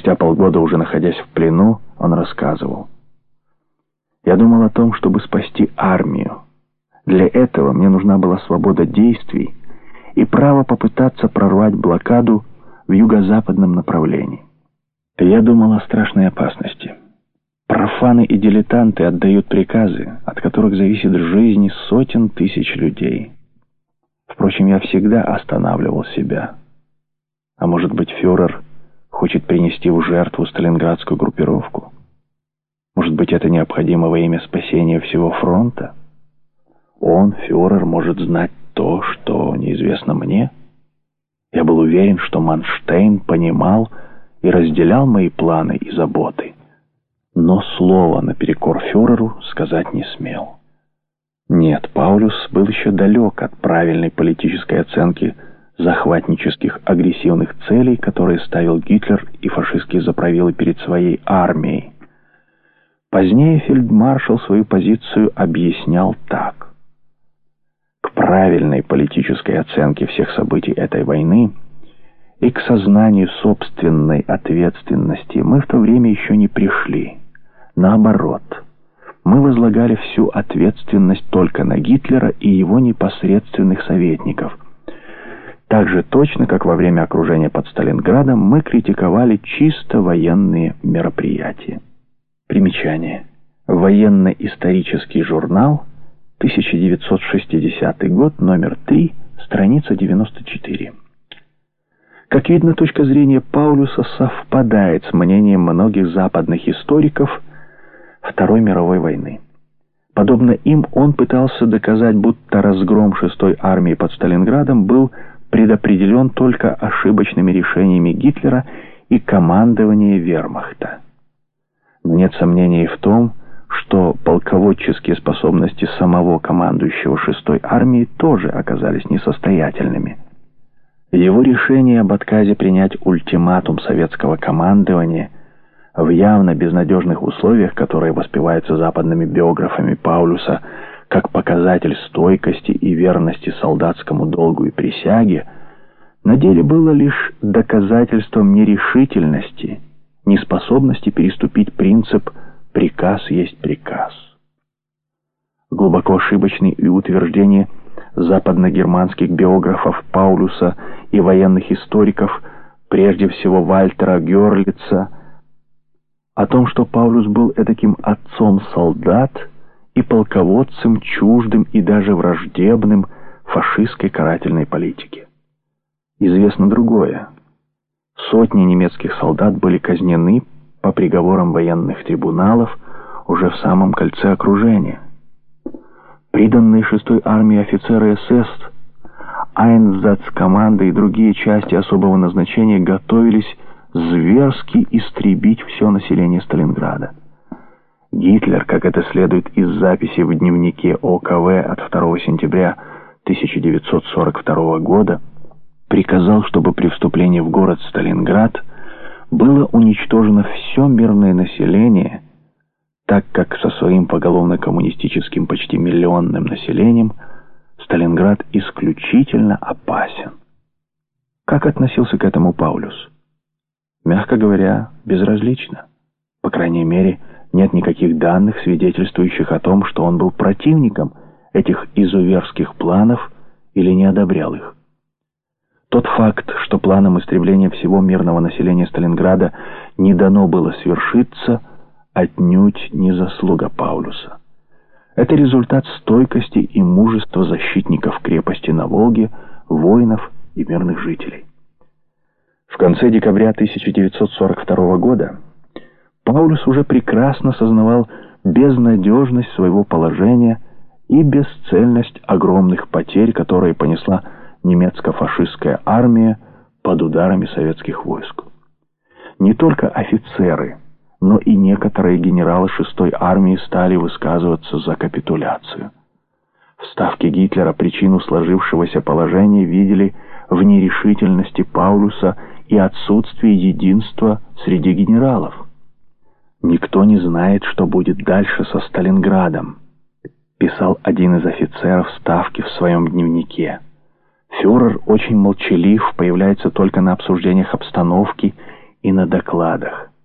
Спустя полгода, уже находясь в плену, он рассказывал: «Я думал о том, чтобы спасти армию. Для этого мне нужна была свобода действий и право попытаться прорвать блокаду в юго-западном направлении. Я думал о страшной опасности. Профаны и дилетанты отдают приказы, от которых зависит жизнь сотен тысяч людей. Впрочем, я всегда останавливал себя. А может быть, фюрер хочет принести в жертву сталинградскую группировку? Может быть, это необходимо во имя спасения всего фронта? Он, фюрер, может знать то, что неизвестно мне? Я был уверен, что Манштейн понимал и разделял мои планы и заботы, но слова наперекор фюреру сказать не смел. Нет, Паулюс был еще далек от правильной политической оценки захватнических агрессивных целей, которые ставил Гитлер и фашистские заправилы перед своей армией. Позднее фельдмаршал свою позицию объяснял так: к правильной политической оценке всех событий этой войны и к сознанию собственной ответственности мы в то время еще не пришли. Наоборот, мы возлагали всю ответственность только на Гитлера и его непосредственных советников. Так же точно, как во время окружения под Сталинградом мы критиковали чисто военные мероприятия. Примечание. Военно-исторический журнал, 1960 год, номер 3, страница 94. Как видно, точка зрения Паулюса совпадает с мнением многих западных историков Второй мировой войны. Подобно им, он пытался доказать, будто разгром 6-й армии под Сталинградом был предопределен только ошибочными решениями Гитлера и командования вермахта. Но нет сомнений в том, что полководческие способности самого командующего 6-й армией тоже оказались несостоятельными. Его решение об отказе принять ультиматум советского командования в явно безнадежных условиях, которые воспеваются западными биографами Паулюса как показатель стойкости и верности солдатскому долгу и присяге, на деле было лишь доказательством нерешительности, неспособности переступить принцип «приказ есть приказ». Глубоко ошибочны и утверждения западногерманских биографов Паулюса и военных историков, прежде всего Вальтера Гёрлица, о том, что Паулюс был этаким отцом солдат и полководцем, чуждым и даже враждебным фашистской карательной политике. Известно другое. Сотни немецких солдат были казнены по приговорам военных трибуналов уже в самом кольце окружения. Приданные 6-й армии офицеры СС, Айнсацкоманды и другие части особого назначения готовились зверски истребить все население Сталинграда. Гитлер, как это следует из записи в дневнике ОКВ от 2 сентября 1942 года, приказал, чтобы при вступлении в город Сталинград было уничтожено все мирное население, так как со своим поголовно-коммунистическим почти миллионным населением Сталинград исключительно опасен. Как относился к этому Паулюс? Мягко говоря, безразлично. По крайней мере, нет никаких данных, свидетельствующих о том, что он был противником этих изуверских планов или не одобрял их. Тот факт, что планам истребления всего мирного населения Сталинграда не дано было свершиться, отнюдь не заслуга Паулюса. Это результат стойкости и мужества защитников крепости на Волге, воинов и мирных жителей. В конце декабря 1942 года Паулюс уже прекрасно сознавал безнадежность своего положения и бесцельность огромных потерь, которые понесла немецко-фашистская армия под ударами советских войск. Не только офицеры, но и некоторые генералы 6-й армии стали высказываться за капитуляцию. В ставке Гитлера причину сложившегося положения видели в нерешительности Паулюса и отсутствии единства среди генералов. «Никто не знает, что будет дальше со Сталинградом», писал один из офицеров ставки в своем дневнике. «Фюрер очень молчалив, появляется только на обсуждениях обстановки и на докладах.